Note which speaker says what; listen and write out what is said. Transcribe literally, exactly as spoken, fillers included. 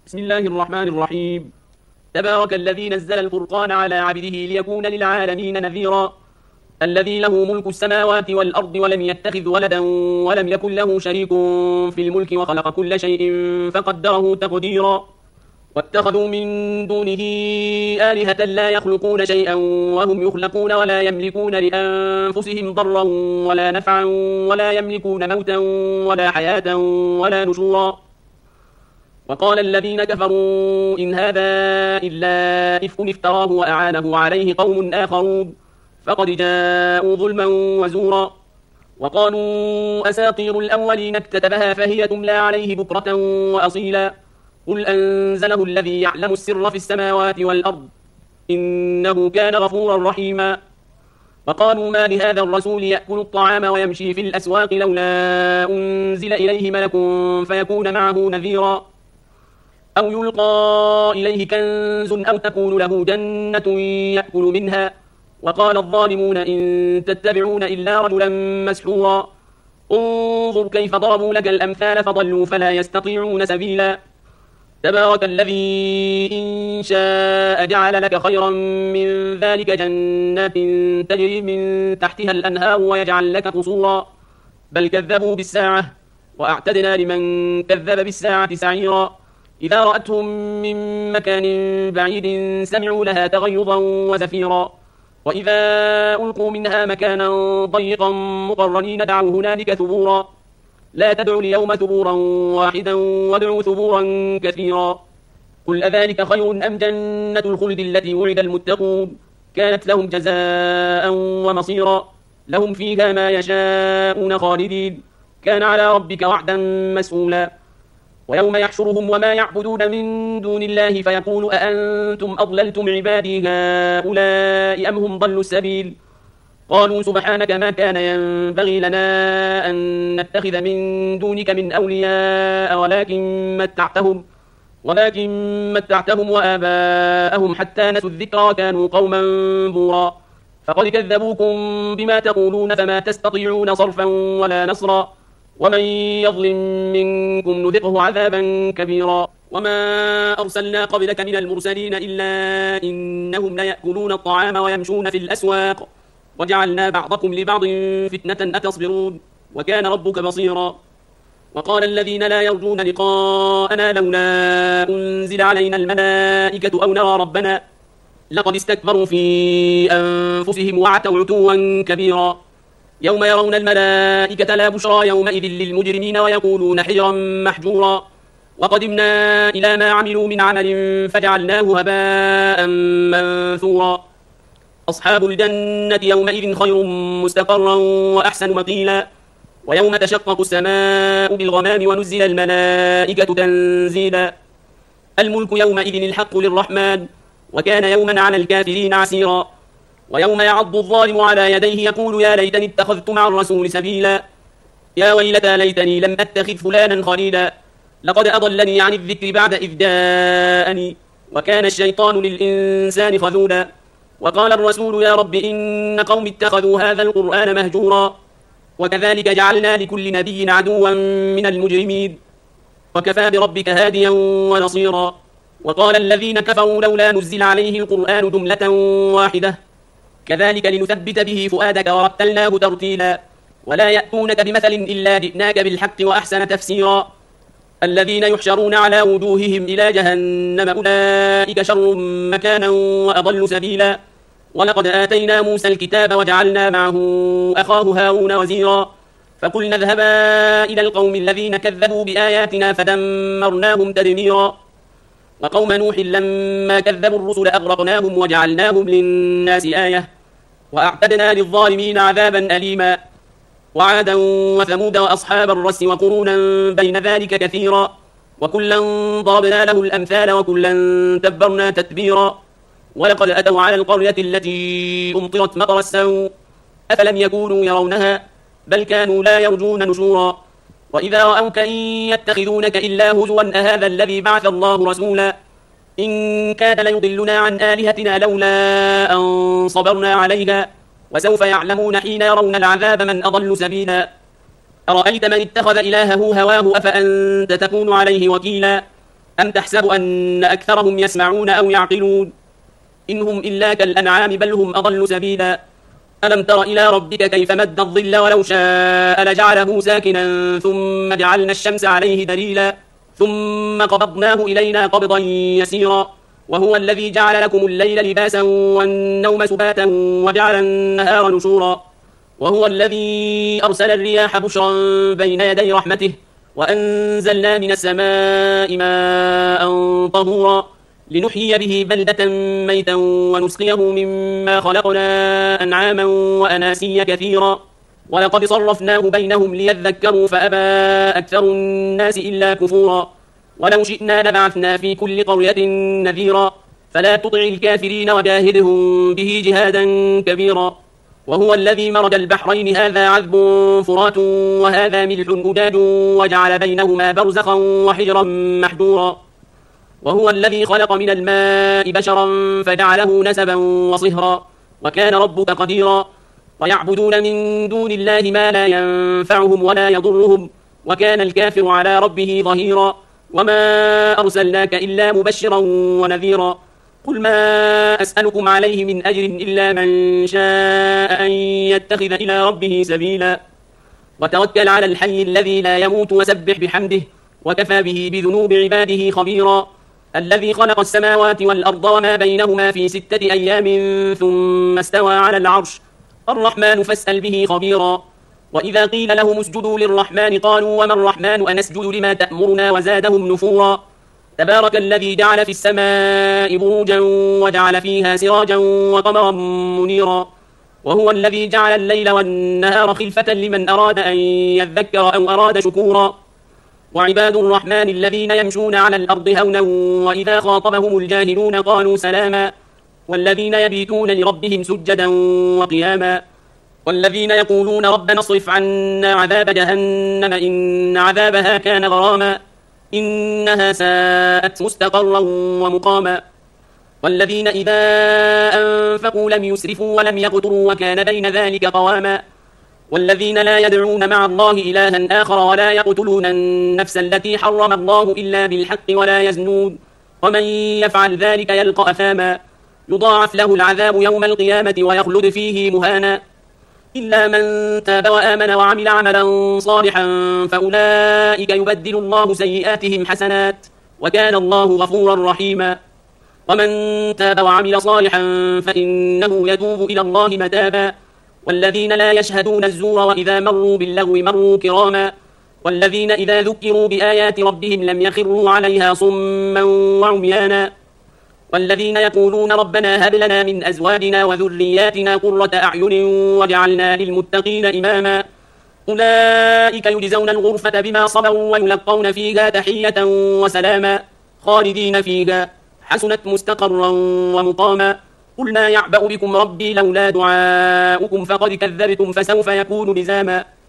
Speaker 1: بسم الله الرحمن الرحيم. تبارك الذي نزل الفرقان على عبده ليكون للعالمين نذيرا. الذي له ملك السماوات والأرض ولم يتخذ ولدا ولم يكن له شريك في الملك وخلق كل شيء فقدره تقديرا. واتخذوا من دونه آلهة لا يخلقون شيئا وهم يخلقون ولا يملكون لأنفسهم ضرا ولا نفعا ولا يملكون موتا ولا حياة ولا نشورا. وقال الذين كفروا إن هذا إلا إفك افتراه وأعانه عليه قوم آخرون فقد جاءوا ظلما وزورا. وقالوا أساطير الأولين اكتتبها فهي تملى عليه بكرة وأصيلا. قل أنزله الذي يعلم السر في السماوات والأرض إنه كان غفورا رحيما. وقالوا ما لهذا الرسول يأكل الطعام ويمشي في الأسواق لولا أنزل إليه ملك فيكون معه نذيرا أو يلقى إليه كنز أو تكون له جنة يأكل منها. وقال الظالمون إن تتبعون إلا رجلا مسحورا. انظر كيف ضربوا لك الأمثال فضلوا فلا يستطيعون سبيلا. تبارك الذي إن شاء جعل لك خيرا من ذلك جنات تجري من تحتها الأنهار ويجعل لك قصورا. بل كذبوا بالساعة وأعتدنا لمن كذب بالساعة سعيرا. إذا رأتهم من مكان بعيد سمعوا لها تغيظا وزفيرا. وإذا ألقوا منها مكانا ضيقا مقرنين دعوا هنالك ثبورا. لا تدعوا اليوم ثبورا واحدا وادعوا ثبورا كثيرا. قل أذلك خير أم جنة الخلد التي وعد المتقون كانت لهم جزاء ومصيرا. لهم فيها ما يشاءون خالدين كان على ربك وعدا مسئولا. ويوم يحشرهم وما يعبدون من دون الله فيقول أأنتم أضللتم عبادي هؤلاء أم هم ضلوا السبيل. قالوا سبحانك ما كان ينبغي لنا أن نتخذ من دونك من أولياء ولكن متعتهم ولكن متعتهم وآباءهم حتى نسوا الذكر وكانوا قوما بورا. فقد كذبوكم بما تقولون فما تستطيعون صرفا ولا نصرا. ومن يظلم منكم نذقه عذابا كبيرا. وما أرسلنا قبلك من المرسلين إلا إنهم ليأكلون الطعام ويمشون في الأسواق وجعلنا بعضكم لبعض فتنة أتصبرون وكان ربك بصيرا. وقال الذين لا يرجون لقاءنا لولا أنزل علينا الملائكة أو نرى ربنا لقد استكبروا في أنفسهم وعتوا عتوا كبيرا. يوم يرون الملائكة لا بشرى يومئذ للمجرمين ويقولون حجرا محجورا. وقدمنا إلى ما عملوا من عمل فجعلناه هباء منثورا. أصحاب الجنة يومئذ خير مستقرا وأحسن مقيلا. ويوم تشقق السماء بالغمام ونزل الملائكة تنزيلا. الملك يومئذ الحق للرحمن وكان يوما على الكافرين عسيرا. ويوم يعض الظالم على يديه يقول يا ليتني اتخذت مع الرسول سبيلا. يا ويلتى ليتني لم أتخذ فلانا خليلا لقد أضلني عن الذكر بعد إذ جاءني وكان الشيطان للإنسان خذولا. وقال الرسول يا رب إن قوم اتخذوا هذا القرآن مهجورا. وكذلك جعلنا لكل نبي عدوا من المجرمين وكفى بربك هاديا ونصيرا. وقال الذين كفروا لولا نزل عليه القرآن جملة واحدة كذلك لنثبت به فؤادك ورتلناه ترتيلا. ولا يأتونك بمثل إلا جئناك بالحق وأحسن تفسيرا. الذين يحشرون على وجوههم إلى جهنم أولئك شر مكانا وأضل سبيلا. ولقد آتينا موسى الكتاب وجعلنا معه أخاه هارون وزيرا. فقلنا اذهبا إلى القوم الذين كذبوا بآياتنا فدمرناهم تدميرا. وقوم نوح لما كذبوا الرسل أغرقناهم وجعلناهم للناس آية وأعتدنا للظالمين عذابا أليما. وعادا وثمود وأصحاب الرس وقرونا بين ذلك كثيرا. وكلا ضربنا له الأمثال وكلا تبرنا تتبيرا. ولقد أتوا على القرية التي أمطرت مطر السوء أفلم يكونوا يرونها بل كانوا لا يرجون نشورا. وإذا رأوك إن يتخذونك إلا هزوا أهذا الذي بعث الله رسولا إن كاد ليضلنا عن آلهتنا لولا أن صبرنا عليها. وسوف يعلمون حين يرون العذاب من أضل سبيلا. أرأيت من اتخذ إلهه هواه أفأنت تكون عليه وكيلا أم تحسب أن أكثرهم يسمعون أو يعقلون إن هم إلا كالأنعام بل هم أضل سبيلا ألم تر إلى ربك كيف مد الظل ولو شاء لجعله ساكنا ثم جعلنا الشمس عليه دليلا ثم قبضناه إلينا قبضا يسيرا وهو الذي جعل لكم الليل لباسا والنوم سباتا وجعل النهار نشورا وهو الذي أرسل الرياح بشرا بين يدي رحمته وأنزلنا من السماء ماء طهورا لنحيي به بلدة ميتا ونسقيه مما خلقنا أنعاما وأناسيا كثيرا ولقد صرفناه بينهم ليذكروا فأبى أكثر الناس إلا كفورا ولو شئنا لبعثنا في كل قرية نذيرا فلا تطع الكافرين وجاهدهم به جهادا كبيرا وهو الذي مرج البحرين هذا عذب فرات وهذا ملح أجاج وجعل بينهما برزخا وحجرا محجورا وهو الذي خلق من الماء بشرا فجعله نسبا وصهرا وكان ربك قديرا ويعبدون من دون الله ما لا ينفعهم ولا يضرهم وكان الكافر على ربه ظهيرا وما أرسلناك إلا مبشرا ونذيرا قل ما أسألكم عليه من أجر إلا من شاء أن يتخذ إلى ربه سبيلا وتوكل على الحي الذي لا يموت وسبح بحمده وكفى به بذنوب عباده خبيرا الذي خلق السماوات والأرض وما بينهما في ستة أيام ثم استوى على العرش الرحمن فاسأل به خبيرا وإذا قيل لهم اسجدوا للرحمن قالوا وما الرحمن أنسجد لما تأمرنا وزادهم نفورا تبارك الذي جعل في السماء بروجا وجعل فيها سراجا وقمرا منيرا وهو الذي جعل الليل والنهار خلفة لمن أراد أن يذكر أو أراد شكورا وعباد الرحمن الذين يمشون على الأرض هونا وإذا خاطبهم الجاهلون قالوا سلاما والذين يبيتون لربهم سجدا وقياما والذين يقولون ربنا اصرف عنا عذاب جهنم إن عذابها كان غراما إنها ساءت مستقرا ومقاما والذين إذا أنفقوا لم يسرفوا ولم يقتروا وكان بين ذلك قواما والذين لا يدعون مع الله إلها آخر ولا يقتلون النفس التي حرم الله إلا بالحق ولا يزنون ومن يفعل ذلك يلقى أثاما يضاعف له العذاب يوم القيامة ويخلد فيه مهانا إلا من تاب وآمن وعمل عملا صالحا فأولئك يبدل الله سيئاتهم حسنات وكان الله غفورا رحيما ومن تاب وعمل صالحا فإنه يتوب إلى الله متابا والذين لا يشهدون الزور وإذا مروا باللغو مروا كراما والذين إذا ذكروا بآيات ربهم لم يخروا عليها صما وعميانا والذين يقولون ربنا هب لنا من أزواجنا وذرياتنا قرة أعين واجعلنا للمتقين إماما أولئك يجزون الغرفة بما صبروا ويلقون فيها تحية وسلاما خالدين فيها حسنت مستقرا ومقاما قل ما يعبأ بكم ربي لولا دعاؤكم فقد كذبتم فسوف يكون لزاما